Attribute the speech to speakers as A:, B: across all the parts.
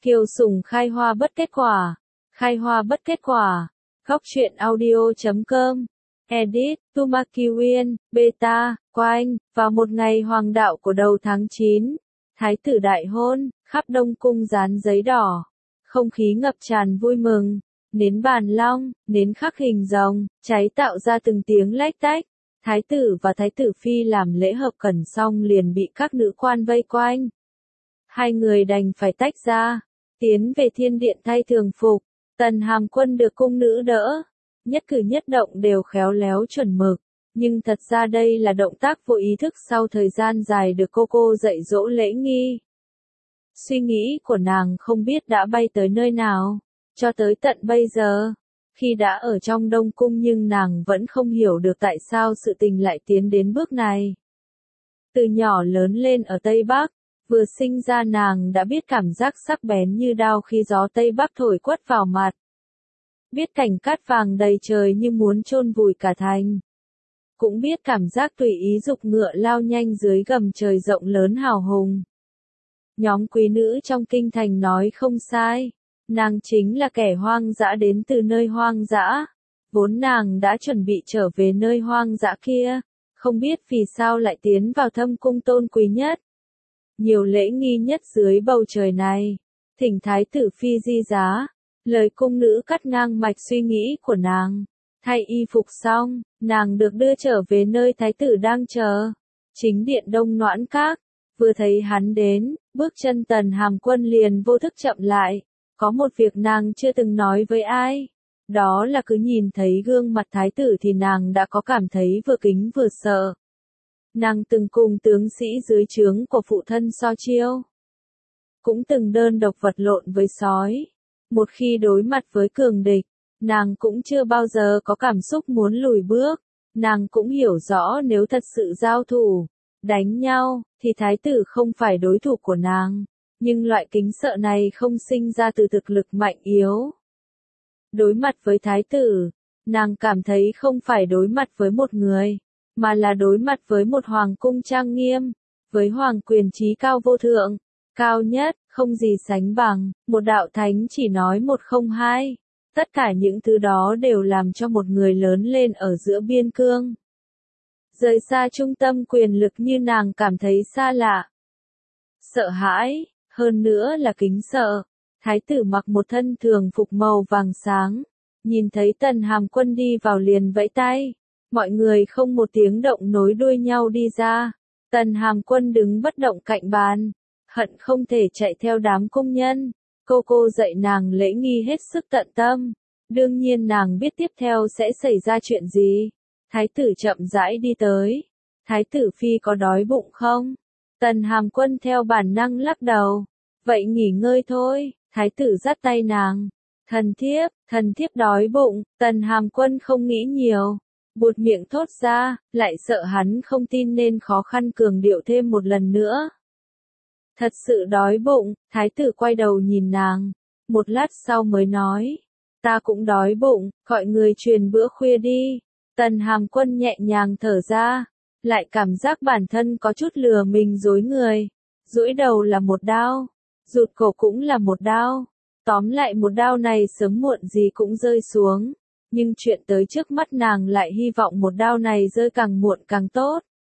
A: Kiều Sùng khai hoa bất kết quả. Khai hoa bất kết quả. Góc truyện audio.com. Edit, Tumaki Uyên, Beta, Quanh, vào một ngày hoàng đạo của đầu tháng 9. Thái tử đại hôn, khắp Đông Cung dán giấy đỏ. Không khí ngập tràn vui mừng. Nến bàn long, nến khắc hình rồng, cháy tạo ra từng tiếng lách tách. Thái tử và thái tử phi làm lễ hợp cẩn xong liền bị các nữ quan vây quanh. Hai người đành phải tách ra, tiến về thiên điện thay thường phục. Tần Hàm Quân được cung nữ đỡ, nhất cử nhất động đều khéo léo chuẩn mực, nhưng thật ra đây là động tác vô ý thức sau thời gian dài được cô dạy dỗ lễ nghi. Suy nghĩ của nàng không biết đã bay tới nơi nào, cho tới tận bây giờ. Khi đã ở trong Đông Cung nhưng nàng vẫn không hiểu được tại sao sự tình lại tiến đến bước này. Từ nhỏ lớn lên ở Tây Bắc, vừa sinh ra nàng đã biết cảm giác sắc bén như đao khi gió Tây Bắc thổi quất vào mặt. Biết cảnh cát vàng đầy trời như muốn chôn vùi cả thành. Cũng biết cảm giác tùy ý dục ngựa lao nhanh dưới gầm trời rộng lớn hào hùng. Nhóm quý nữ trong kinh thành nói không sai. Nàng chính là kẻ hoang dã đến từ nơi hoang dã. Vốn nàng đã chuẩn bị trở về nơi hoang dã kia, không biết vì sao lại tiến vào thâm cung tôn quý nhất. Nhiều lễ nghi nhất dưới bầu trời này. Thỉnh thái tử phi di giá. Lời cung nữ cắt ngang mạch suy nghĩ của nàng. Thay y phục xong, nàng được đưa trở về nơi thái tử đang chờ. Chính điện Đông Noãn Các. Vừa thấy hắn đến, bước chân Tần Hàm Quân liền vô thức chậm lại. Có một việc nàng chưa từng nói với ai. Đó là cứ nhìn thấy gương mặt thái tử thì nàng đã có cảm thấy vừa kính vừa sợ. Nàng từng cùng tướng sĩ dưới trướng của phụ thân So Chiêu. Cũng từng đơn độc vật lộn với sói. Một khi đối mặt với cường địch, nàng cũng chưa bao giờ có cảm xúc muốn lùi bước. Nàng cũng hiểu rõ nếu thật sự giao thủ, đánh nhau, thì thái tử không phải đối thủ của nàng. Nhưng loại kính sợ này không sinh ra từ thực lực mạnh yếu. Đối mặt với thái tử, nàng cảm thấy không phải đối mặt với một người, mà là đối mặt với một hoàng cung trang nghiêm, với hoàng quyền trí cao vô thượng, cao nhất, không gì sánh bằng, một đạo thánh chỉ nói một không hai. Tất cả những thứ đó đều làm cho một người lớn lên ở giữa biên cương. Rời xa trung tâm quyền lực như nàng cảm thấy xa lạ. Sợ hãi. Hơn nữa là kính sợ. Thái tử mặc một thân thường phục màu vàng sáng. Nhìn thấy Tần Hàm Quân đi vào liền vẫy tay. Mọi người không một tiếng động nối đuôi nhau đi ra. Tần Hàm Quân đứng bất động cạnh bàn. Hận không thể chạy theo đám công nhân. Cô dạy nàng lễ nghi hết sức tận tâm. Đương nhiên nàng biết tiếp theo sẽ xảy ra chuyện gì. Thái tử chậm rãi đi tới. Thái tử phi có đói bụng không? Tần Hàm Quân theo bản năng lắc đầu. Vậy nghỉ ngơi thôi, thái tử dắt tay nàng. Thần thiếp đói bụng. Tần Hàm Quân không nghĩ nhiều. Buột miệng thốt ra, lại sợ hắn không tin nên khó khăn cường điệu thêm một lần nữa. Thật sự đói bụng, thái tử quay đầu nhìn nàng. Một lát sau mới nói. Ta cũng đói bụng, gọi người truyền bữa khuya đi. Tần Hàm Quân nhẹ nhàng thở ra. Lại cảm giác bản thân có chút lừa mình dối người. Duỗi đầu là một đao. Rụt cổ cũng là một đao. Tóm lại một đao này sớm muộn gì cũng rơi xuống. Nhưng chuyện tới trước mắt nàng lại hy vọng một đao này rơi càng muộn càng tốt.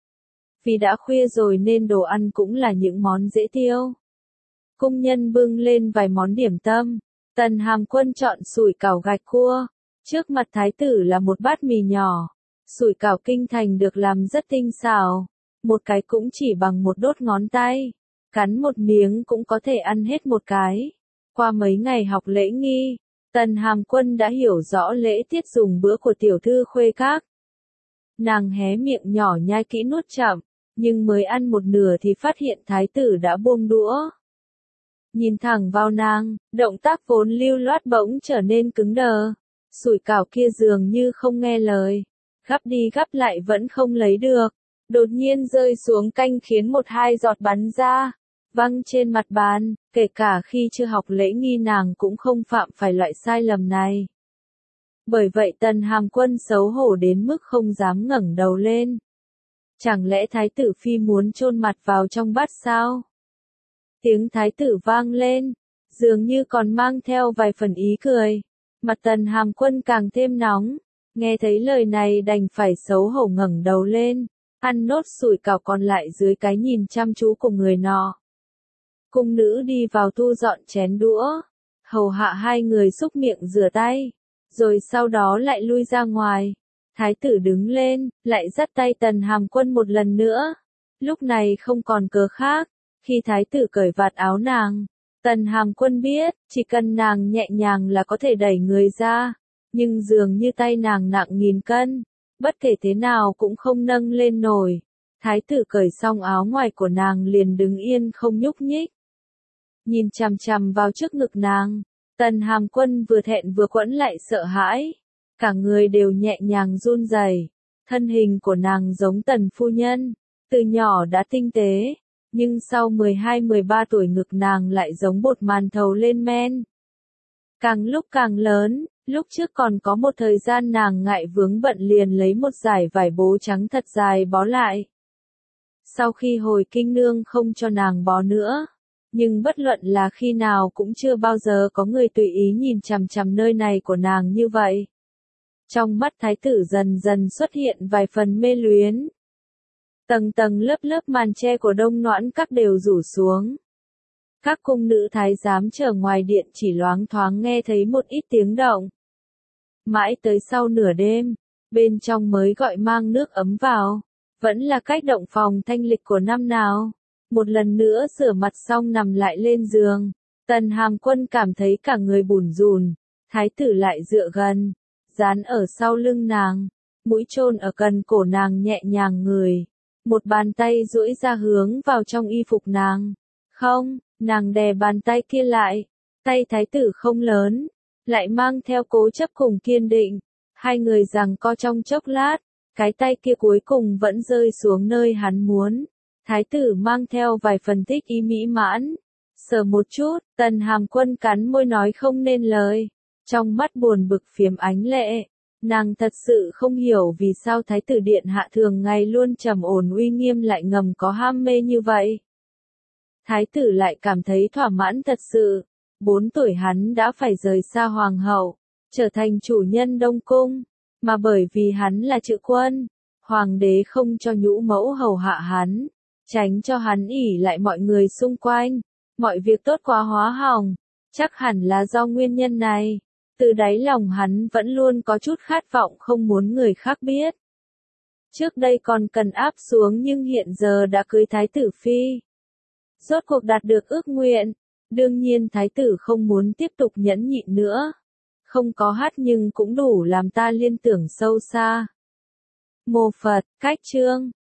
A: Vì đã khuya rồi nên đồ ăn cũng là những món dễ tiêu. Cung nhân bưng lên vài món điểm tâm. Tần Hàm Quân chọn sủi cảo gạch cua. Trước mặt thái tử là một bát mì nhỏ. Sủi cảo kinh thành được làm rất tinh xảo. Một cái cũng chỉ bằng một đốt ngón tay. Cắn một miếng cũng có thể ăn hết một cái. Qua mấy ngày học lễ nghi, Tần Hàm Quân đã hiểu rõ lễ tiết dùng bữa của tiểu thư khuê các. Nàng hé miệng nhỏ nhai kỹ nuốt chậm, nhưng mới ăn một nửa thì phát hiện thái tử đã buông đũa. Nhìn thẳng vào nàng, động tác vốn lưu loát bỗng trở nên cứng đờ. Sủi cảo kia dường như không nghe lời. Gắp đi gắp lại vẫn không lấy được. Đột nhiên rơi xuống canh khiến một hai giọt bắn ra. Văng trên mặt bàn, kể cả khi chưa học lễ nghi nàng cũng không phạm phải loại sai lầm này. Bởi vậy Tần Hàm Quân xấu hổ đến mức không dám ngẩng đầu lên. Chẳng lẽ thái tử phi muốn chôn mặt vào trong bát sao? Tiếng thái tử vang lên, dường như còn mang theo vài phần ý cười. Mặt Tần Hàm Quân càng thêm nóng, nghe thấy lời này đành phải xấu hổ ngẩng đầu lên, ăn nốt sủi cảo còn lại dưới cái nhìn chăm chú của người nọ. Cung nữ đi vào thu dọn chén đũa, hầu hạ hai người xúc miệng rửa tay, rồi sau đó lại lui ra ngoài. Thái tử đứng lên, lại dắt tay Tần Hàm Quân một lần nữa. Lúc này không còn cớ khác, khi thái tử cởi vạt áo nàng, Tần Hàm Quân biết, chỉ cần nàng nhẹ nhàng là có thể đẩy người ra, nhưng dường như tay nàng nặng 1000 cân, bất kể thế nào cũng không nâng lên nổi. Thái tử cởi xong áo ngoài của nàng liền đứng yên không nhúc nhích, nhìn chằm chằm vào trước ngực nàng. Tần Hàm Quân vừa thẹn vừa quẫn lại sợ hãi, cả người đều nhẹ nhàng run rẩy. Thân hình của nàng giống Tần phu nhân, từ nhỏ đã tinh tế, nhưng sau 12-13 tuổi ngực nàng lại giống bột màn thầu lên men. Càng lúc càng lớn, lúc trước còn có một thời gian nàng ngại vướng bận liền lấy một dải vải bố trắng thật dài bó lại. Sau khi hồi kinh nương không cho nàng bó nữa, nhưng bất luận là khi nào cũng chưa bao giờ có người tùy ý nhìn chằm chằm nơi này của nàng như vậy. Trong mắt thái tử dần dần xuất hiện vài phần mê luyến. Tầng tầng lớp lớp màn che của Đông Noãn Các đều rủ xuống. Các cung nữ thái giám chờ ngoài điện chỉ loáng thoáng nghe thấy một ít tiếng động. Mãi tới sau nửa đêm, bên trong mới gọi mang nước ấm vào. Vẫn là cách động phòng thanh lịch của năm nào. Một lần nữa rửa mặt xong nằm lại lên giường. Tần Hàm Quân cảm thấy cả người bủn rủn. Thái tử lại dựa gần, dán ở sau lưng nàng, mũi chôn ở gần cổ nàng nhẹ nhàng ngửi. Một bàn tay duỗi ra hướng vào trong y phục nàng. Không, nàng đè bàn tay kia lại. Tay thái tử không lớn, lại mang theo cố chấp cùng kiên định. Hai người giằng co trong chốc lát, cái tay kia cuối cùng vẫn rơi xuống nơi hắn muốn. Thái tử mang theo vài phần thích ý mỹ mãn. Sờ một chút, Tần Hàm Quân cắn môi nói không nên lời. Trong mắt buồn bực phiếm ánh lệ. Nàng thật sự không hiểu vì sao Thái tử điện hạ thường ngày luôn trầm ổn uy nghiêm lại ngầm có ham mê như vậy. Thái tử lại cảm thấy thỏa mãn thật sự. 4 tuổi hắn đã phải rời xa hoàng hậu, trở thành chủ nhân Đông Cung, mà bởi vì hắn là chữ quân, hoàng đế không cho nhũ mẫu hầu hạ hắn, tránh cho hắn ỷ lại mọi người xung quanh, mọi việc tốt quá hóa hỏng, chắc hẳn là do nguyên nhân này. Từ đáy lòng hắn vẫn luôn có chút khát vọng không muốn người khác biết. Trước đây còn cần áp xuống nhưng hiện giờ đã cưới thái tử phi. Rốt cuộc đạt được ước nguyện, đương nhiên thái tử không muốn tiếp tục nhẫn nhịn nữa. Không có hát nhưng cũng đủ làm ta liên tưởng sâu xa. Mô Phật, cách chương.